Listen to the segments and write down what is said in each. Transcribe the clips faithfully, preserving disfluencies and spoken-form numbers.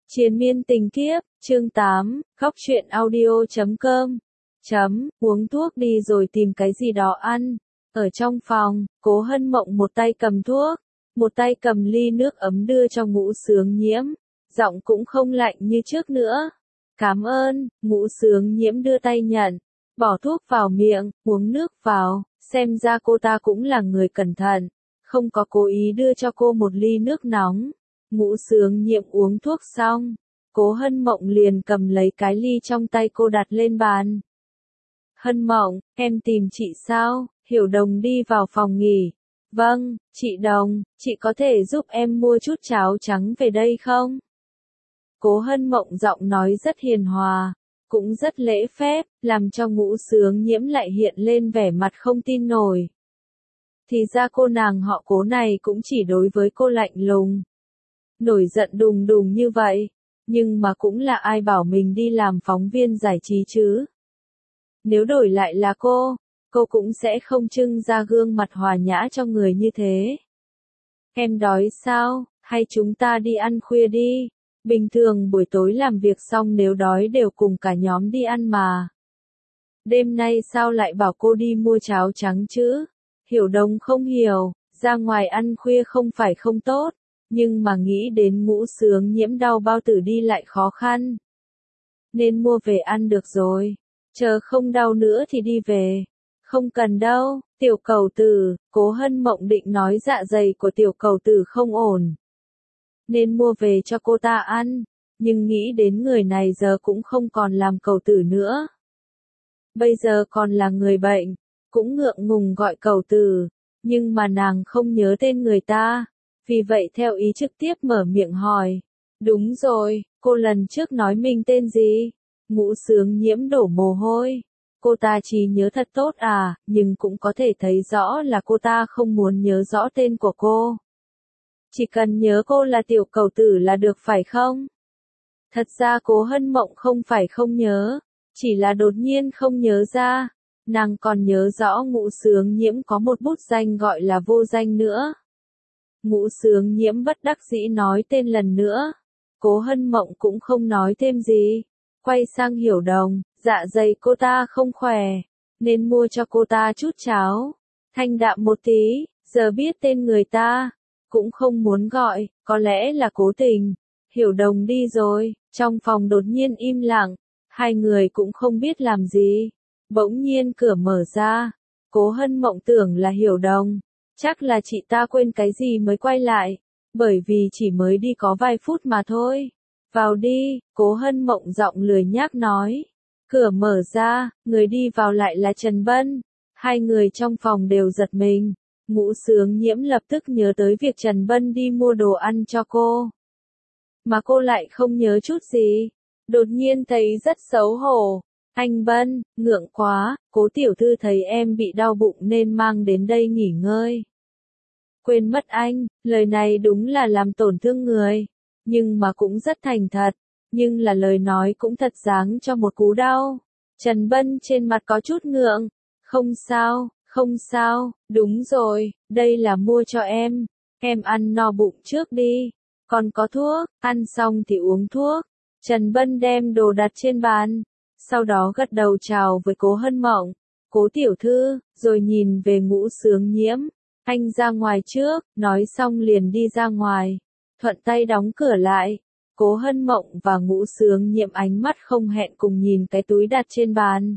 Triền miên tình kiếp, chương tám, khóc chuyện audio chấm com. Chấm, uống thuốc đi rồi tìm cái gì đó ăn. Ở trong phòng, Cố Hân Mộng một tay cầm thuốc, một tay cầm ly nước ấm đưa cho Ngũ Sướng Nhiễm. Giọng cũng không lạnh như trước nữa. Cảm ơn, Ngũ Sướng Nhiễm đưa tay nhận, bỏ thuốc vào miệng, uống nước vào, xem ra cô ta cũng là người cẩn thận, không có cố ý đưa cho cô một ly nước nóng. Ngũ Sướng Nhiễm uống thuốc xong, Cố Hân Mộng liền cầm lấy cái ly trong tay cô đặt lên bàn. Hân Mộng, em tìm chị sao? Hiểu Đồng đi vào phòng nghỉ. Vâng, chị Đồng, chị có thể giúp em mua chút cháo trắng về đây không? Cố Hân Mộng giọng nói rất hiền hòa, cũng rất lễ phép, làm cho Ngũ Sướng Nhiễm lại hiện lên vẻ mặt không tin nổi. Thì ra cô nàng họ Cố này cũng chỉ đối với cô lạnh lùng, nổi giận đùng đùng như vậy, nhưng mà cũng là ai bảo mình đi làm phóng viên giải trí chứ. Nếu đổi lại là cô, cô cũng sẽ không trưng ra gương mặt hòa nhã cho người như thế. Em đói sao, hay chúng ta đi ăn khuya đi? Bình thường buổi tối làm việc xong nếu đói đều cùng cả nhóm đi ăn mà. Đêm nay sao lại bảo cô đi mua cháo trắng chứ? Hiểu Đồng không hiểu, ra ngoài ăn khuya không phải không tốt, nhưng mà nghĩ đến Ngũ Sướng Nhiễm đau bao tử đi lại khó khăn. Nên mua về ăn được rồi, chờ không đau nữa thì đi về. Không cần đâu, Tiểu Cẩu Tử, Cố Hân Mộng định nói dạ dày của Tiểu Cẩu Tử không ổn, nên mua về cho cô ta ăn, nhưng nghĩ đến người này giờ cũng không còn làm cẩu tử nữa. Bây giờ còn là người bệnh, cũng ngượng ngùng gọi cẩu tử, nhưng mà nàng không nhớ tên người ta, vì vậy theo ý trực tiếp mở miệng hỏi. Đúng rồi, cô lần trước nói mình tên gì? Ngũ Sướng Nhiễm đổ mồ hôi. Cô ta chỉ nhớ thật tốt à, nhưng cũng có thể thấy rõ là cô ta không muốn nhớ rõ tên của cô. Chỉ cần nhớ cô là Tiểu Cẩu Tử là được phải không? Thật ra Cố Hân Mộng không phải không nhớ, chỉ là đột nhiên không nhớ ra. Nàng còn nhớ rõ Ngũ Sướng Nhiễm có một bút danh gọi là Vô Danh nữa. Ngũ Sướng Nhiễm bất đắc dĩ nói tên lần nữa. Cố Hân Mộng cũng không nói thêm gì. Quay sang Hiểu Đồng, dạ dày cô ta không khỏe, nên mua cho cô ta chút cháo. Thanh đạm một tí, giờ biết tên người ta, cũng không muốn gọi, có lẽ là cố tình. Hiểu Đồng đi rồi, trong phòng đột nhiên im lặng, hai người cũng không biết làm gì. Bỗng nhiên cửa mở ra, Cố Hân Mộng tưởng là Hiểu Đồng, chắc là chị ta quên cái gì mới quay lại, bởi vì chỉ mới đi có vài phút mà thôi. Vào đi, Cố Hân Mộng giọng lười nhác nói. Cửa mở ra, người đi vào lại là Trần Bân. Hai người trong phòng đều giật mình. Ngũ Sướng Nhiễm lập tức nhớ tới việc Trần Bân đi mua đồ ăn cho cô, mà cô lại không nhớ chút gì. Đột nhiên thấy rất xấu hổ. Anh Bân, ngượng quá, Cố tiểu thư thấy em bị đau bụng nên mang đến đây nghỉ ngơi. Quên mất anh, lời này đúng là làm tổn thương người, nhưng mà cũng rất thành thật, nhưng là lời nói cũng thật dáng cho một cú đau. Trần Bân trên mặt có chút ngượng. Không sao, không sao, đúng rồi, đây là mua cho em, em ăn no bụng trước đi, còn có thuốc, ăn xong thì uống thuốc. Trần Bân đem đồ đặt trên bàn, sau đó gật đầu chào với Cố Hân Mộng. Cố tiểu thư, rồi nhìn về Ngũ Sướng Nhiễm. Anh ra ngoài trước, nói xong liền đi ra ngoài, thuận tay đóng cửa lại. Cố Hân Mộng và Ngũ Sướng Nhiễm ánh mắt không hẹn cùng nhìn cái túi đặt trên bàn.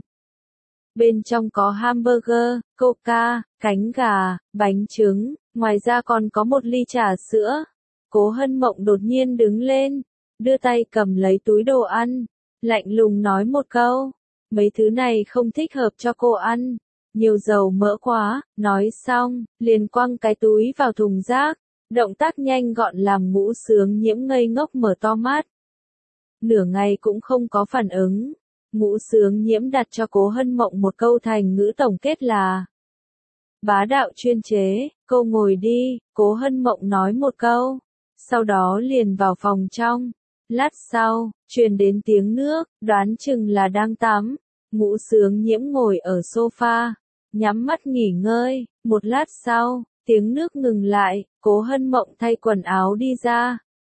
Bên trong có hamburger, coca, cánh gà, bánh trứng, ngoài ra còn có một ly trà sữa. Cố Hân Mộng đột nhiên đứng lên, đưa tay cầm lấy túi đồ ăn, lạnh lùng nói một câu. Mấy thứ này không thích hợp cho cô ăn, nhiều dầu mỡ quá. Nói xong, liền quăng cái túi vào thùng rác. Động tác nhanh gọn làm Ngũ Sướng Nhiễm ngây ngốc mở to mắt. Nửa ngày cũng không có phản ứng. Ngũ Sướng Nhiễm đặt cho Cố Hân Mộng một câu thành ngữ tổng kết là bá đạo chuyên chế. Cô ngồi đi, Cố Hân Mộng nói một câu, sau đó liền vào phòng trong. Lát sau, truyền đến tiếng nước, đoán chừng là đang tắm. Ngũ Sướng Nhiễm ngồi ở sofa, nhắm mắt nghỉ ngơi. Một lát sau, tiếng nước ngừng lại, Cố Hân Mộng thay quần áo đi ra,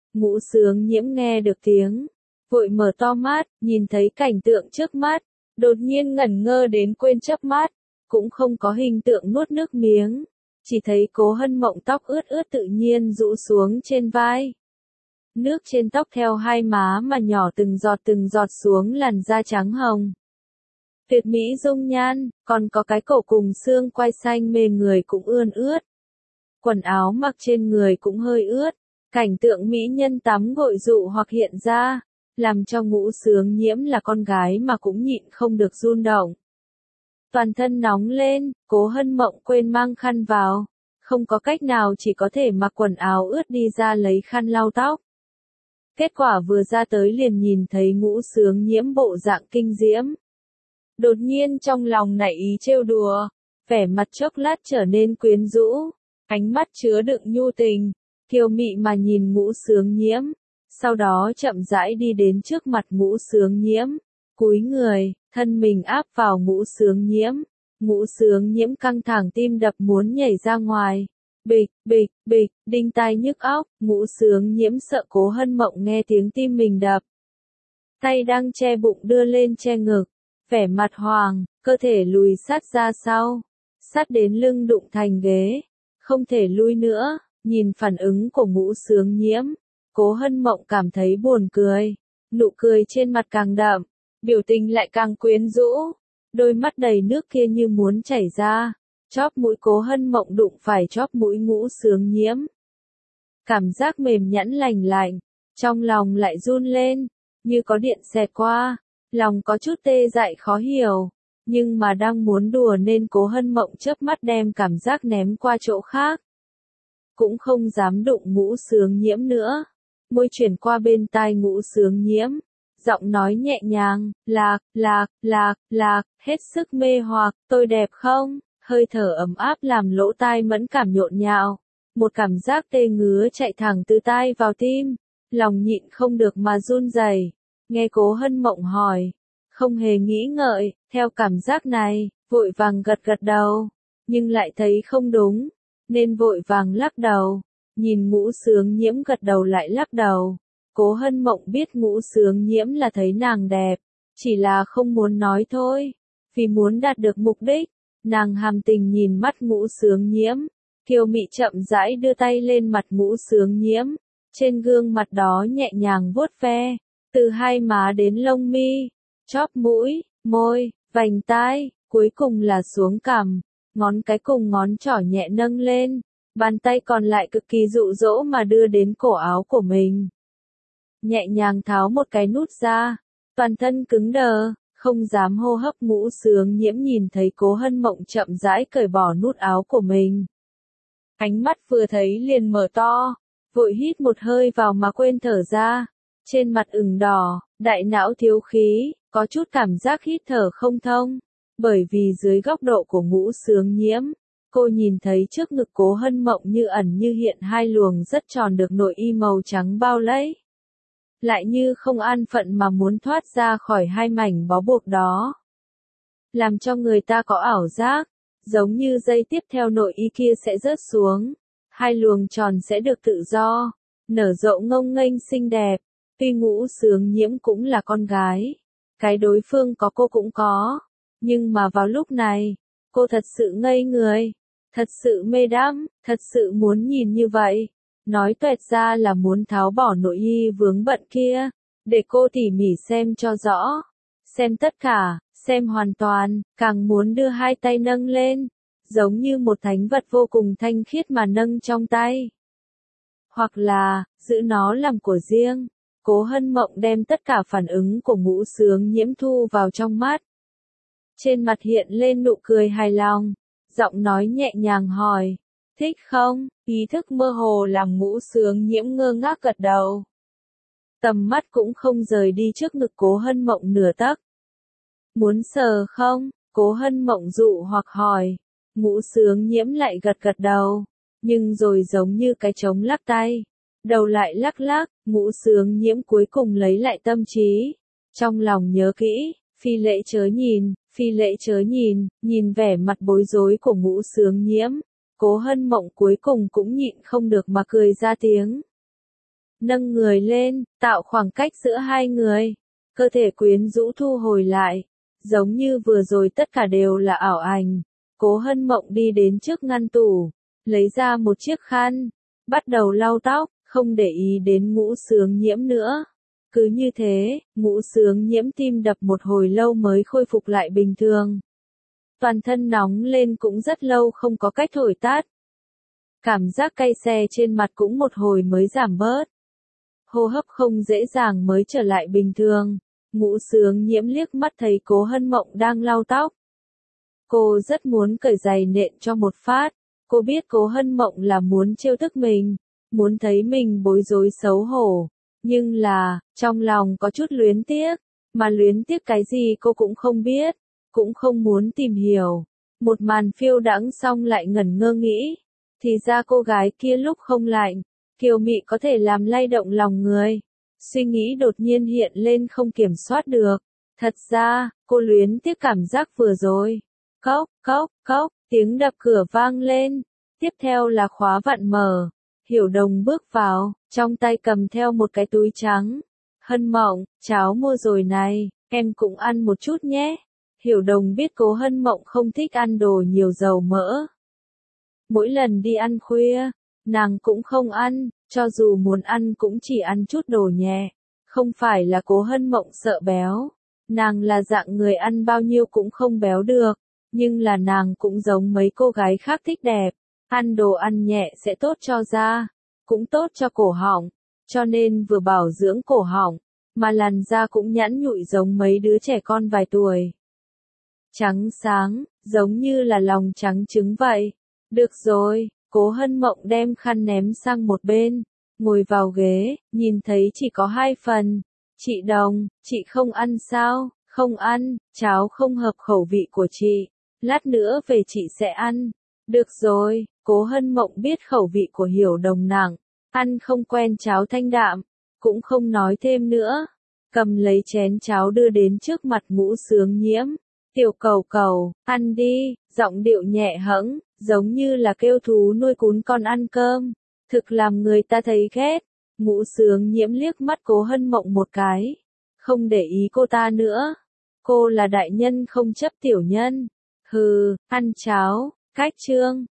Ngũ Sướng Nhiễm nghe được tiếng, vội mở to mắt, nhìn thấy cảnh tượng trước mắt, đột nhiên ngẩn ngơ đến quên chớp mắt, cũng không có hình tượng nuốt nước miếng, chỉ thấy Cố Hân Mộng tóc ướt ướt tự nhiên rũ xuống trên vai. Nước trên tóc theo hai má mà nhỏ từng giọt từng giọt xuống làn da trắng hồng. Tuyệt mỹ dung nhan, còn có cái cổ cùng xương quai xanh mê người cũng ươn ướt. Quần áo mặc trên người cũng hơi ướt, cảnh tượng mỹ nhân tắm gội dụ hoặc hiện ra, làm cho Ngũ Sướng Nhiễm là con gái mà cũng nhịn không được run động. Toàn thân nóng lên, Cố Hân Mộng quên mang khăn vào, không có cách nào chỉ có thể mặc quần áo ướt đi ra lấy khăn lau tóc. Kết quả vừa ra tới liền nhìn thấy Ngũ Sướng Nhiễm bộ dạng kinh diễm. Đột nhiên trong lòng nảy ý trêu đùa, vẻ mặt chốc lát trở nên quyến rũ, ánh mắt chứa đựng nhu tình, kiều mị mà nhìn Ngũ Sướng Nhiễm, sau đó chậm rãi đi đến trước mặt Ngũ Sướng Nhiễm, cúi người, thân mình áp vào Ngũ Sướng Nhiễm. Ngũ Sướng Nhiễm căng thẳng tim đập muốn nhảy ra ngoài. Bịch, bịch, bịch, đinh tai nhức óc, Ngũ Sướng Nhiễm sợ Cố Hân Mộng nghe tiếng tim mình đập. Tay đang che bụng đưa lên che ngực, vẻ mặt hoàng, cơ thể lùi sát ra sau, sát đến lưng đụng thành ghế, không thể lui nữa, nhìn phản ứng của Ngũ Sướng Nhiễm, Cố Hân Mộng cảm thấy buồn cười, nụ cười trên mặt càng đậm, biểu tình lại càng quyến rũ, đôi mắt đầy nước kia như muốn chảy ra. Chóp mũi Cố Hân Mộng đụng phải chóp mũi Ngũ Sướng Nhiễm. Cảm giác mềm nhẵn lành lạnh, trong lòng lại run lên, như có điện xẹt qua, lòng có chút tê dại khó hiểu, nhưng mà đang muốn đùa nên Cố Hân Mộng chớp mắt đem cảm giác ném qua chỗ khác. Cũng không dám đụng Ngũ Sướng Nhiễm nữa, môi chuyển qua bên tai Ngũ Sướng Nhiễm, giọng nói nhẹ nhàng, lạc, lạc, lạc, lạc, hết sức mê hoặc, tôi đẹp không? Hơi thở ấm áp làm lỗ tai mẫn cảm nhộn nhạo, một cảm giác tê ngứa chạy thẳng từ tai vào tim, lòng nhịn không được mà run rẩy. Nghe Cố Hân Mộng hỏi, không hề nghĩ ngợi, theo cảm giác này, vội vàng gật gật đầu, nhưng lại thấy không đúng, nên vội vàng lắc đầu, nhìn Ngũ Sướng Nhiễm gật đầu lại lắc đầu. Cố Hân Mộng biết Ngũ Sướng Nhiễm là thấy nàng đẹp, chỉ là không muốn nói thôi, vì muốn đạt được mục đích. Nàng hàm tình nhìn mắt Ngũ Sướng Nhiễm, kiều mị chậm rãi đưa tay lên mặt Ngũ Sướng Nhiễm, trên gương mặt đó nhẹ nhàng vuốt ve, từ hai má đến lông mi, chóp mũi, môi, vành tai, cuối cùng là xuống cằm, ngón cái cùng ngón trỏ nhẹ nâng lên, bàn tay còn lại cực kỳ dụ dỗ mà đưa đến cổ áo của mình. Nhẹ nhàng tháo một cái nút ra, toàn thân cứng đờ. Không dám hô hấp. Ngũ Sướng Nhiễm nhìn thấy Cố Hân Mộng chậm rãi cởi bỏ nút áo của mình. Ánh mắt vừa thấy liền mở to, vội hít một hơi vào mà quên thở ra. Trên mặt ửng đỏ, đại não thiếu khí, có chút cảm giác hít thở không thông. Bởi vì dưới góc độ của Ngũ Sướng Nhiễm, cô nhìn thấy trước ngực Cố Hân Mộng như ẩn như hiện hai luồng rất tròn được nội y màu trắng bao lấy. Lại như không an phận mà muốn thoát ra khỏi hai mảnh bó buộc đó. Làm cho người ta có ảo giác, giống như giây tiếp theo nội y kia sẽ rớt xuống, hai luồng tròn sẽ được tự do, nở rộ ngông nghênh xinh đẹp. Tuy Ngũ Sướng Nhiễm cũng là con gái, cái đối phương có cô cũng có, nhưng mà vào lúc này, cô thật sự ngây người, thật sự mê đắm, thật sự muốn nhìn như vậy. Nói tuẹt ra là muốn tháo bỏ nội y vướng bận kia, để cô tỉ mỉ xem cho rõ, xem tất cả, xem hoàn toàn, càng muốn đưa hai tay nâng lên, giống như một thánh vật vô cùng thanh khiết mà nâng trong tay. Hoặc là, giữ nó làm của riêng. Cố Hân Mộng đem tất cả phản ứng của Ngũ Sướng Nhiễm thu vào trong mắt. Trên mặt hiện lên nụ cười hài lòng, giọng nói nhẹ nhàng hỏi. Thích không? Ý thức mơ hồ làm Ngũ Sướng Nhiễm ngơ ngác gật đầu. Tầm mắt cũng không rời đi trước ngực Cố Hân Mộng nửa tấc. Muốn sờ không? Cố Hân Mộng dụ hoặc hỏi. Ngũ Sướng Nhiễm lại gật gật đầu, nhưng rồi giống như cái trống lắc tay, đầu lại lắc lắc. Ngũ Sướng Nhiễm cuối cùng lấy lại tâm trí, trong lòng nhớ kỹ, phi lễ chớ nhìn, phi lễ chớ nhìn. Nhìn vẻ mặt bối rối của Ngũ Sướng Nhiễm, Cố Hân Mộng cuối cùng cũng nhịn không được mà cười ra tiếng. nâng người lên, tạo khoảng cách giữa hai người. Cơ thể quyến rũ thu hồi lại, giống như vừa rồi tất cả đều là ảo ảnh. Cố Hân Mộng đi đến trước ngăn tủ, lấy ra một chiếc khăn, bắt đầu lau tóc, không để ý đến Ngũ Sướng Nhiễm nữa. Cứ như thế, Ngũ Sướng Nhiễm tim đập một hồi lâu mới khôi phục lại bình thường. Toàn thân nóng lên cũng rất lâu không có cách thổi tắt. Cảm giác cay xè trên mặt cũng một hồi mới giảm bớt. Hô hấp không dễ dàng mới trở lại bình thường. Ngũ Sướng Nhiễm liếc mắt thấy Cố Hân Mộng đang lau tóc. Cô rất muốn cởi giày nện cho một phát. Cô biết Cố Hân Mộng là muốn trêu tức mình, muốn thấy mình bối rối xấu hổ. Nhưng là, trong lòng có chút luyến tiếc, mà luyến tiếc cái gì cô cũng không biết, cũng không muốn tìm hiểu. Một màn phiêu đãng xong lại ngẩn ngơ nghĩ, thì ra cô gái kia lúc không lạnh, kiều mị có thể làm lay động lòng người. Suy nghĩ đột nhiên hiện lên không kiểm soát được. Thật ra, cô luyến tiếc cảm giác vừa rồi. Cốc, cốc, cốc, tiếng đập cửa vang lên. Tiếp theo là khóa vặn mở. Hiểu Đồng bước vào, trong tay cầm theo một cái túi trắng. Hân Mộng, cháo mua rồi này, em cũng ăn một chút nhé. Hiểu Đồng biết Cố Hân Mộng không thích ăn đồ nhiều dầu mỡ. Mỗi lần đi ăn khuya, nàng cũng không ăn, cho dù muốn ăn cũng chỉ ăn chút đồ nhẹ. Không phải là Cố Hân Mộng sợ béo, nàng là dạng người ăn bao nhiêu cũng không béo được, nhưng là nàng cũng giống mấy cô gái khác thích đẹp. Ăn đồ ăn nhẹ sẽ tốt cho da, cũng tốt cho cổ họng, cho nên vừa bảo dưỡng cổ họng, mà làn da cũng nhẵn nhụi giống mấy đứa trẻ con vài tuổi. Trắng sáng, giống như là lòng trắng trứng vậy. Được rồi, Cố Hân Mộng đem khăn ném sang một bên, ngồi vào ghế, nhìn thấy chỉ có hai phần. Chị Đồng, chị không ăn sao? Không ăn, cháo không hợp khẩu vị của chị. Lát nữa về chị sẽ ăn. Được rồi, Cố Hân Mộng biết khẩu vị của Hiểu Đồng nặng, ăn không quen cháo thanh đạm, cũng không nói thêm nữa. Cầm lấy chén cháo đưa đến trước mặt Ngũ Sướng Nhiễm. Tiểu cầu cầu, ăn đi, giọng điệu nhẹ hẫng, giống như là kêu thú nuôi cún con ăn cơm. Thực làm người ta thấy ghét. Ngũ Sướng Nhiễm liếc mắt Cố Hân Mộng một cái, không để ý cô ta nữa. Cô là đại nhân không chấp tiểu nhân. Hừ, ăn cháo, cách chương.